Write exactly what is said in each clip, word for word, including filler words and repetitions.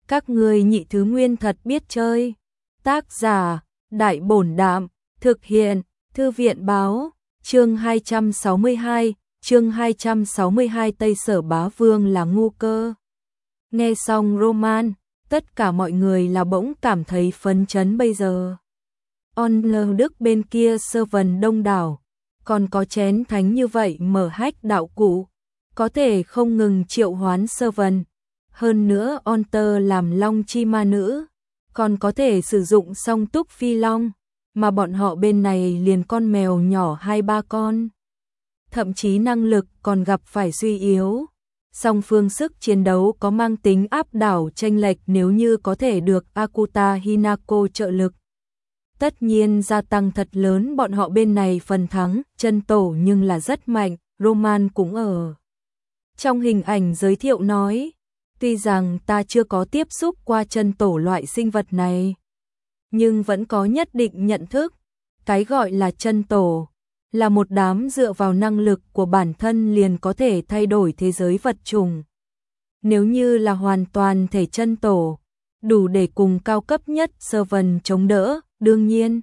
Các ngươi nhị thứ nguyên thật biết chơi. Tác giả, Đại Bổn Đạm, thực hiện, Thư viện Báo, chương hai trăm sáu mươi hai, chương hai trăm sáu mươi hai Tây Sở Bá Vương là ngu cơ. Nghe xong roman, tất cả mọi người là bỗng cảm thấy phấn chấn bây giờ. On lơ Đức bên kia sơ vần đông đảo, còn có chén thánh như vậy mở hách đạo cụ, có thể không ngừng triệu hoán sơ vần. Hơn nữa on tơ làm long chi ma nữ, còn có thể sử dụng song túc phi long, mà bọn họ bên này liền con mèo nhỏ hai ba con. Thậm chí năng lực còn gặp phải suy yếu. Song phương sức chiến đấu có mang tính áp đảo chênh lệch nếu như có thể được Akuta Hinako trợ lực. Tất nhiên gia tăng thật lớn bọn họ bên này phần thắng, chân tổ nhưng là rất mạnh, Roman cũng ở. Trong hình ảnh giới thiệu nói, tuy rằng ta chưa có tiếp xúc qua chân tổ loại sinh vật này, nhưng vẫn có nhất định nhận thức, cái gọi là chân tổ, là một đám dựa vào năng lực của bản thân liền có thể thay đổi thế giới vật chủng. Nếu như là hoàn toàn thể chân tổ, đủ để cùng cao cấp nhất sơ vần chống đỡ, đương nhiên.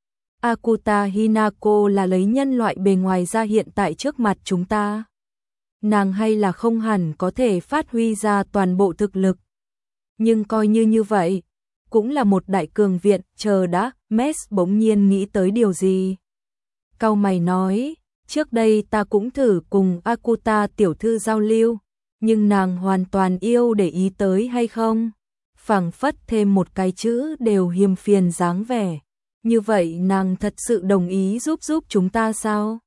Akuta Hinako là lấy nhân loại bề ngoài ra hiện tại trước mặt chúng ta. Nàng hay là không hẳn có thể phát huy ra toàn bộ thực lực. Nhưng coi như như vậy, cũng là một đại cường viện, chờ đã, Mess bỗng nhiên nghĩ tới điều gì. Cau mày nói, trước đây ta cũng thử cùng Akuta tiểu thư giao lưu, nhưng nàng hoàn toàn yêu để ý tới hay không? Phảng phất thêm một cái chữ đều hiềm phiền dáng vẻ. Như vậy nàng thật sự đồng ý giúp giúp chúng ta sao?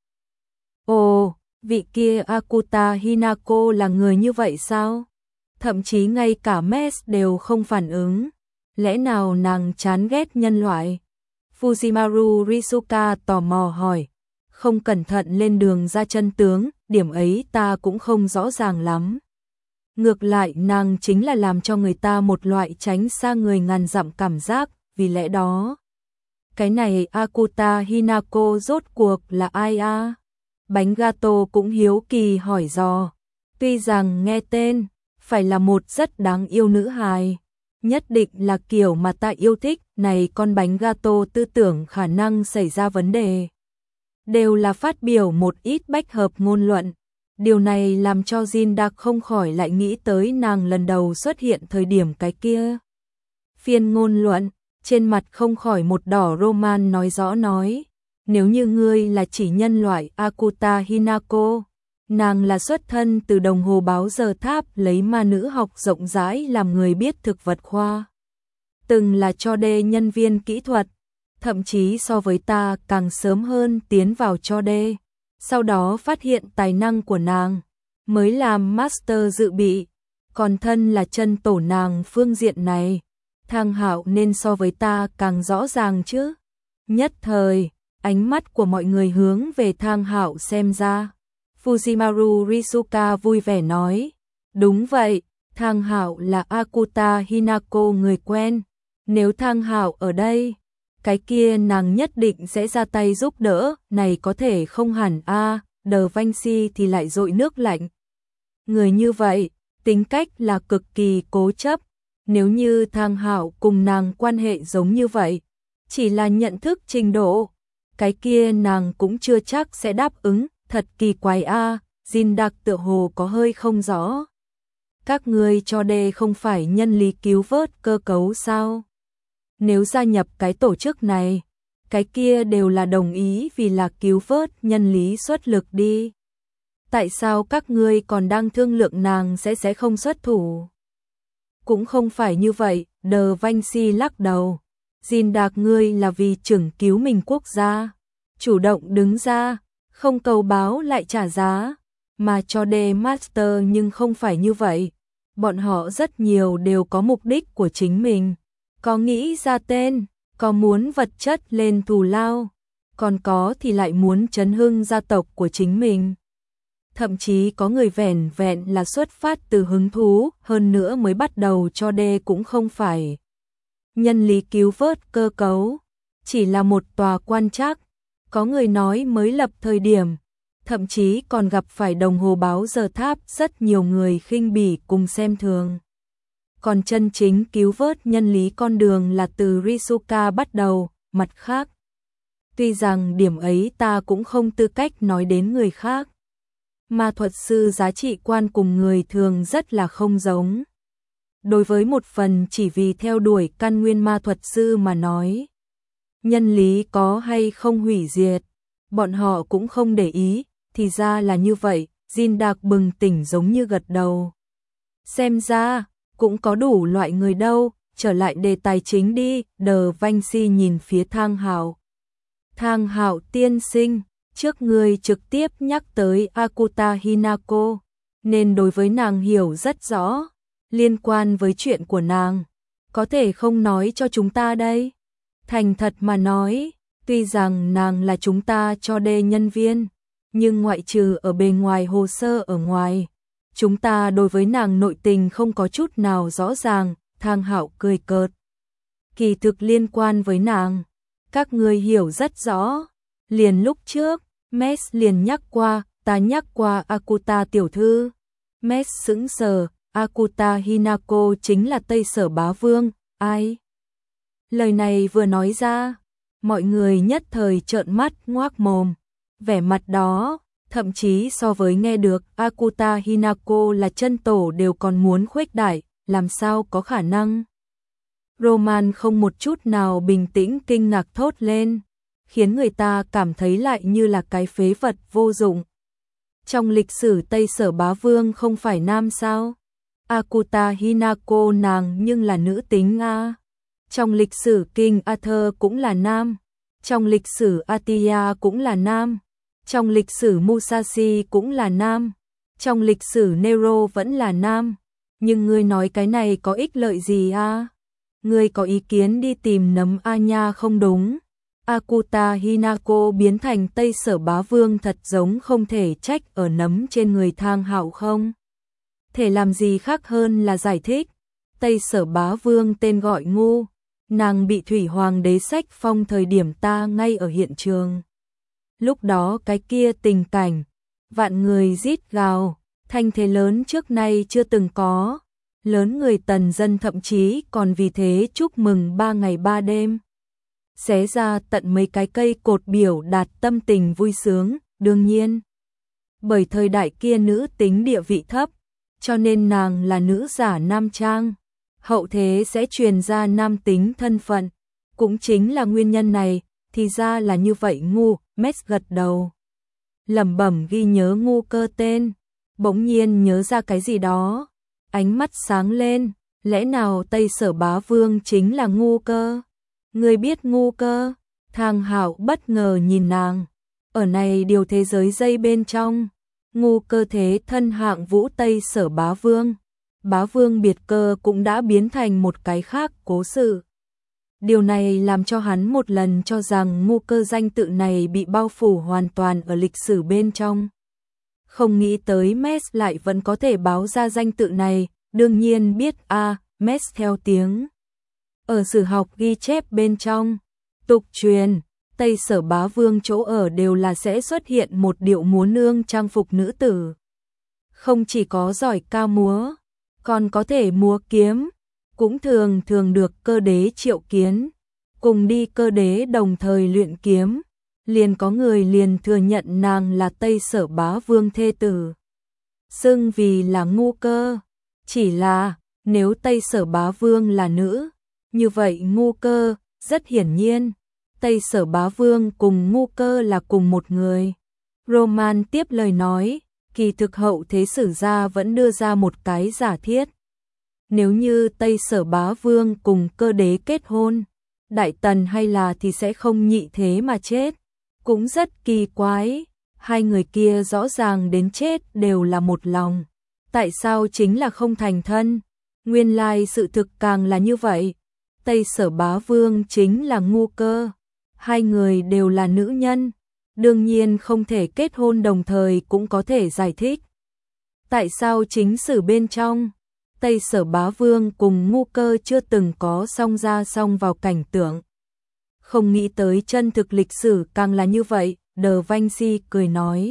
Ồ, vị kia Akuta Hinako là người như vậy sao? Thậm chí ngay cả Mess đều không phản ứng. Lẽ nào nàng chán ghét nhân loại? Fujimaru Risuka tò mò hỏi. Không cẩn thận lên đường ra chân tướng, điểm ấy ta cũng không rõ ràng lắm. Ngược lại nàng chính là làm cho người ta một loại tránh xa người ngàn dặm cảm giác, vì lẽ đó. Cái này Akuta Hinako rốt cuộc là ai a? À? Bánh gato cũng hiếu kỳ hỏi dò. Tuy rằng nghe tên, phải là một rất đáng yêu nữ hài. Nhất định là kiểu mà ta yêu thích, này con bánh gato tư tưởng khả năng xảy ra vấn đề. Đều là phát biểu một ít bách hợp ngôn luận. Điều này làm cho Jin Đặc không khỏi lại nghĩ tới nàng lần đầu xuất hiện thời điểm cái kia. Phiên ngôn luận, trên mặt không khỏi một đỏ. Roman nói rõ nói, nếu như ngươi là chỉ nhân loại Akuta Hinako, nàng là xuất thân từ đồng hồ báo giờ tháp lấy ma nữ học rộng rãi làm người biết thực vật khoa. Từng là cho đê nhân viên kỹ thuật, thậm chí so với ta càng sớm hơn tiến vào cho đê. Sau đó phát hiện tài năng của nàng, mới làm master dự bị, còn thân là chân tổ nàng phương diện này. Thang Hạo nên so với ta càng rõ ràng chứ. Nhất thời, ánh mắt của mọi người hướng về Thang Hạo xem ra. Fujimaru Risuka vui vẻ nói, đúng vậy, Thang Hạo là Akuta Hinako người quen. Nếu Thang Hạo ở đây, cái kia nàng nhất định sẽ ra tay giúp đỡ, này có thể không hẳn a, à, Đờ Vanh Si thì lại dội nước lạnh. Người như vậy, tính cách là cực kỳ cố chấp, nếu như Thang Hạo cùng nàng quan hệ giống như vậy, chỉ là nhận thức trình độ, cái kia nàng cũng chưa chắc sẽ đáp ứng, thật kỳ quái a, à, Jin Đặc tựa hồ có hơi không rõ. Các ngươi cho đê không phải nhân lý cứu vớt cơ cấu sao? Nếu gia nhập cái tổ chức này, cái kia đều là đồng ý vì là cứu vớt nhân lý xuất lực đi. Tại sao các ngươi còn đang thương lượng nàng sẽ sẽ không xuất thủ? Cũng không phải như vậy, Đờ Vanh Si lắc đầu. Jin Đặc ngươi là vì trưởng cứu mình quốc gia, chủ động đứng ra, không cầu báo lại trả giá, mà cho đê master nhưng không phải như vậy. Bọn họ rất nhiều đều có mục đích của chính mình. Có nghĩ ra tên, có muốn vật chất lên thù lao, còn có thì lại muốn chấn hưng gia tộc của chính mình. Thậm chí có người vẻn vẹn là xuất phát từ hứng thú, hơn nữa mới bắt đầu cho đê cũng không phải. Nhân lý cứu vớt cơ cấu, chỉ là một tòa quan trắc. Có người nói mới lập thời điểm, thậm chí còn gặp phải đồng hồ báo giờ tháp rất nhiều người khinh bỉ cùng xem thường. còn chân chính cứu vớt nhân lý con đường là từ Risuka bắt đầu, mặt khác. Tuy rằng điểm ấy ta cũng không tư cách nói đến người khác. Ma thuật sư giá trị quan cùng người thường rất là không giống. Đối với một phần chỉ vì theo đuổi căn nguyên ma thuật sư mà nói, nhân lý có hay không hủy diệt, bọn họ cũng không để ý, thì ra là như vậy, Jin Đạc bừng tỉnh giống như gật đầu. Xem ra, cũng có đủ loại người đâu, trở lại đề tài chính đi, Đờ Vanh Si nhìn phía Thang Hạo. Thang Hạo tiên sinh, trước người trực tiếp nhắc tới Akuta Hinako, nên đối với nàng hiểu rất rõ, liên quan với chuyện của nàng, có thể không nói cho chúng ta đây. Thành thật mà nói, tuy rằng nàng là chúng ta cho đê nhân viên, nhưng ngoại trừ ở bề ngoài hồ sơ ở ngoài, chúng ta đối với nàng nội tình không có chút nào rõ ràng. Thang Hạo cười cợt. Kỳ thực liên quan với nàng, các người hiểu rất rõ. Liền lúc trước, Mes liền nhắc qua, ta nhắc qua Akuta tiểu thư. Mes sững sờ, Akuta Hinako chính là Tây Sở Bá Vương, ai? Lời này vừa nói ra, mọi người nhất thời trợn mắt ngoác mồm. Vẻ mặt đó, thậm chí so với nghe được Akuta Hinako là chân tổ đều còn muốn khuếch đại, làm sao có khả năng. Roman không một chút nào bình tĩnh kinh ngạc thốt lên, khiến người ta cảm thấy lại như là cái phế vật vô dụng. Trong lịch sử Tây Sở Bá Vương không phải nam sao? Akuta Hinako nàng nhưng là nữ tính a. Trong lịch sử King Arthur cũng là nam, trong lịch sử Atia cũng là nam, trong lịch sử Musashi cũng là nam, trong lịch sử Nero vẫn là nam. Nhưng ngươi nói cái này có ích lợi gì a? Ngươi có ý kiến đi tìm nấm a nha không đúng? Akuta Hinako biến thành Tây Sở Bá Vương thật giống không thể trách ở nấm trên người Thang Hạo không? Thể làm gì khác hơn là giải thích. Tây Sở Bá Vương tên gọi ngu, nàng bị Thủy Hoàng đế sách phong thời điểm ta ngay ở hiện trường. Lúc đó cái kia tình cảnh, vạn người rít gào, thanh thế lớn trước nay chưa từng có, lớn người Tần dân thậm chí còn vì thế chúc mừng ba ngày ba đêm. Xé ra tận mấy cái cây cột biểu đạt tâm tình vui sướng, đương nhiên. Bởi thời đại kia nữ tính địa vị thấp, cho nên nàng là nữ giả nam trang, hậu thế sẽ truyền ra nam tính thân phận, cũng chính là nguyên nhân này, thì ra là như vậy. Ngu, Mets gật đầu. Lẩm bẩm ghi nhớ ngu cơ tên, bỗng nhiên nhớ ra cái gì đó, ánh mắt sáng lên, lẽ nào Tây Sở Bá Vương chính là ngu cơ? Người biết ngu cơ? Thang Hạo bất ngờ nhìn nàng, ở này điều thế giới dây bên trong, ngu cơ thế thân hạng vũ Tây Sở Bá Vương. Bá Vương biệt cơ cũng đã biến thành một cái khác cố sự. Điều này làm cho hắn một lần cho rằng ngu cơ danh tự này bị bao phủ hoàn toàn ở lịch sử bên trong. Không nghĩ tới Mes lại vẫn có thể báo ra danh tự này, đương nhiên biết a, à, Mes theo tiếng. Ở sử học ghi chép bên trong, tục truyền, Tây Sở Bá Vương chỗ ở đều là sẽ xuất hiện một điệu múa nương trang phục nữ tử. Không chỉ có giỏi ca múa, còn có thể múa kiếm, cũng thường thường được cơ đế triệu kiến, cùng đi cơ đế đồng thời luyện kiếm, liền có người liền thừa nhận nàng là Tây Sở Bá Vương thê tử, xưng vì là ngu cơ. Chỉ là, nếu Tây Sở Bá Vương là nữ, như vậy ngu cơ, rất hiển nhiên, Tây Sở Bá Vương cùng ngu cơ là cùng một người. Roman tiếp lời nói, kỳ thực hậu thế sử gia vẫn đưa ra một cái giả thiết. Nếu như Tây Sở Bá Vương cùng cơ đế kết hôn, Đại Tần hay là thì sẽ không nhị thế mà chết. Cũng rất kỳ quái, hai người kia rõ ràng đến chết đều là một lòng. Tại sao chính là không thành thân? Nguyên lai sự thực càng là như vậy. Tây Sở Bá Vương chính là ngu cơ. Hai người đều là nữ nhân. Đương nhiên không thể kết hôn đồng thời cũng có thể giải thích. Tại sao chính sử bên trong, Tây Sở Bá Vương cùng ngu cơ chưa từng có song ra song vào cảnh tượng. Không nghĩ tới chân thực lịch sử càng là như vậy, Đờ Vanh Si cười nói.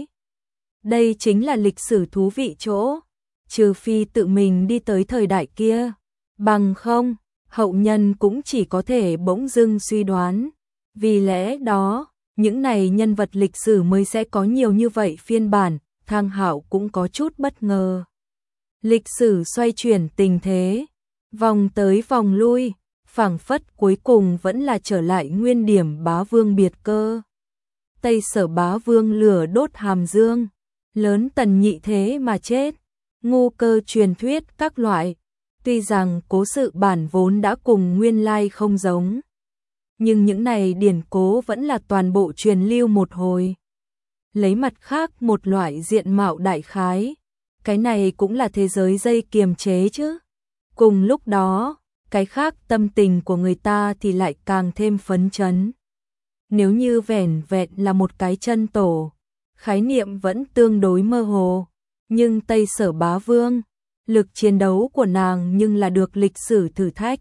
Đây chính là lịch sử thú vị chỗ, trừ phi tự mình đi tới thời đại kia, Bằng không, hậu nhân cũng chỉ có thể bỗng dưng suy đoán. Vì lẽ đó, những này nhân vật lịch sử mới sẽ có nhiều như vậy phiên bản, Thang Hạo cũng có chút bất ngờ. Lịch sử xoay chuyển tình thế, vòng tới vòng lui, phảng phất cuối cùng vẫn là trở lại nguyên điểm Bá Vương biệt cơ. Tây Sở Bá Vương lửa đốt hàm dương, lớn tần nhị thế mà chết, ngu cơ truyền thuyết các loại. Tuy rằng cố sự bản vốn đã cùng nguyên lai không giống, nhưng những này điển cố vẫn là toàn bộ truyền lưu một hồi. Lấy mặt khác một loại diện mạo đại khái, cái này cũng là thế giới dây kiềm chế chứ. Cùng lúc đó, cái khác tâm tình của người ta thì lại càng thêm phấn chấn. Nếu như vẻn vẹn là một cái chân tổ, khái niệm vẫn tương đối mơ hồ, nhưng Tây Sở Bá Vương, lực chiến đấu của nàng nhưng là được lịch sử thử thách.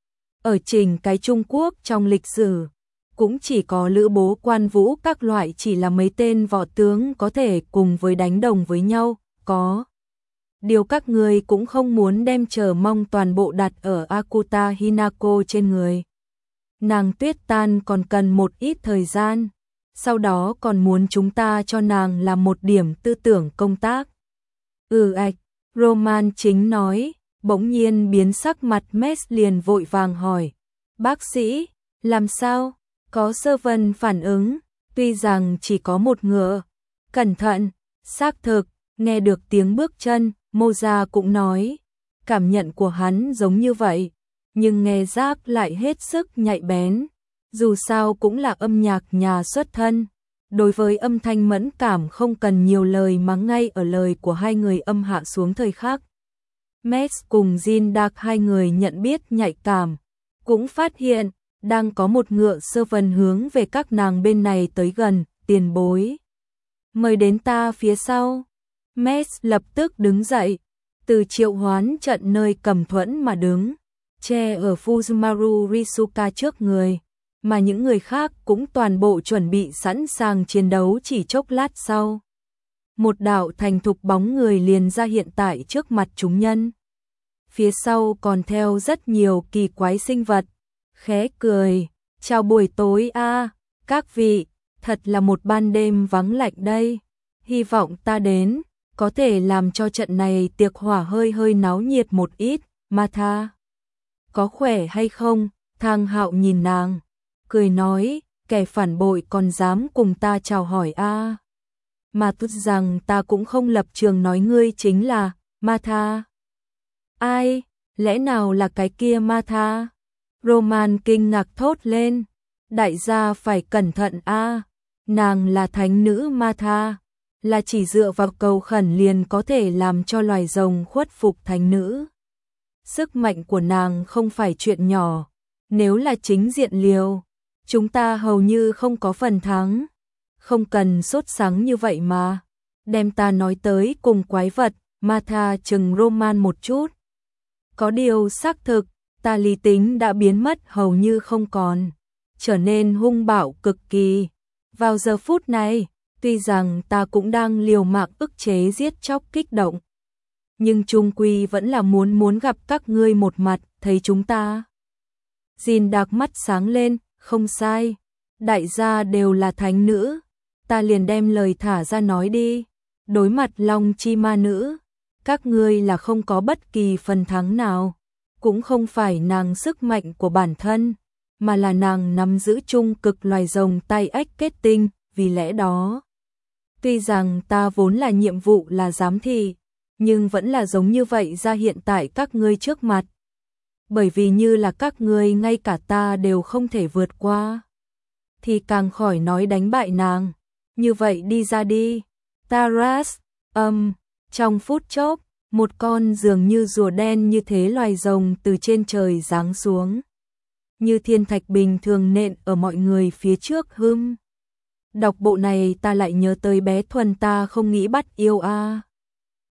Ở trình cái Trung Quốc trong lịch sử, cũng chỉ có Lữ Bố Quan Vũ các loại chỉ là mấy tên võ tướng có thể cùng với đánh đồng với nhau, có. Điều các người cũng không muốn đem chờ mong toàn bộ đặt ở Akuta Hinako trên người. Nàng Tuyết Tan còn cần một ít thời gian, sau đó còn muốn chúng ta cho nàng làm một điểm tư tưởng công tác. Ừ ạch, Roman chính nói, bỗng nhiên biến sắc mặt Mess liền vội vàng hỏi. Bác sĩ, làm sao? Có Sơ Vân phản ứng, tuy rằng chỉ có một ngựa. Cẩn thận, xác thực, nghe được tiếng bước chân, Moza cũng nói. Cảm nhận của hắn giống như vậy, nhưng nghe giác lại hết sức nhạy bén. Dù sao cũng là âm nhạc nhà xuất thân. Đối với âm thanh mẫn cảm không cần nhiều lời mà ngay ở lời của hai người âm hạ xuống thời khắc. Max cùng Jin Dark hai người nhận biết nhạy cảm, cũng phát hiện, đang có một ngựa Sơ Vân hướng về các nàng bên này tới gần, tiền bối. Mời đến ta phía sau. Max lập tức đứng dậy, từ triệu hoán trận nơi cầm thuẫn mà đứng, che ở Fuzumaru Risuka trước người, mà những người khác cũng toàn bộ chuẩn bị sẵn sàng chiến đấu chỉ chốc lát sau. Một đạo thành thục bóng người liền ra hiện tại trước mặt chúng nhân. Phía sau còn theo rất nhiều kỳ quái sinh vật, khẽ cười, chào buổi tối a, các vị, thật là một ban đêm vắng lạnh đây, hy vọng ta đến, có thể làm cho trận này tiệc hỏa hơi hơi náo nhiệt một ít, Martha. Có khỏe hay không? Thang Hạo nhìn nàng, cười nói, kẻ phản bội còn dám cùng ta chào hỏi a. Mà tốt rằng ta cũng không lập trường nói ngươi chính là Martha. Ai? Lẽ nào là cái kia Martha? Roman kinh ngạc thốt lên, đại gia phải cẩn thận a, nàng là thánh nữ Martha, là chỉ dựa vào cầu khẩn liền có thể làm cho loài rồng khuất phục thánh nữ. Sức mạnh của nàng không phải chuyện nhỏ, nếu là chính diện liều, chúng ta hầu như không có phần thắng. Không cần sốt sắng như vậy mà, đem ta nói tới cùng quái vật. Martha chừng Roman một chút. Có điều xác thực, ta lý tính đã biến mất hầu như không còn, trở nên hung bạo cực kỳ. Vào giờ phút này, tuy rằng ta cũng đang liều mạng ức chế giết chóc kích động, nhưng chung quy vẫn là muốn muốn gặp các ngươi một mặt, thấy chúng ta. Jin Dark mắt sáng lên, không sai, đại gia đều là thánh nữ, ta liền đem lời thả ra nói đi. Đối mặt Long Chi Ma Nữ, các ngươi là không có bất kỳ phần thắng nào, cũng không phải nàng sức mạnh của bản thân, mà là nàng nắm giữ trung cực loài rồng tay ếch kết tinh, vì lẽ đó. Tuy rằng ta vốn là nhiệm vụ là giám thị, nhưng vẫn là giống như vậy ra hiện tại các ngươi trước mặt. Bởi vì như là các ngươi ngay cả ta đều không thể vượt qua, thì càng khỏi nói đánh bại nàng. Như vậy đi ra đi. Taras, âm, um, trong phút chốc, một con dường như rùa đen như thế loài rồng từ trên trời giáng xuống. Như thiên thạch bình thường nện ở mọi người phía trước hưng. Đọc bộ này ta lại nhớ tới bé Thuần ta không nghĩ bắt yêu a.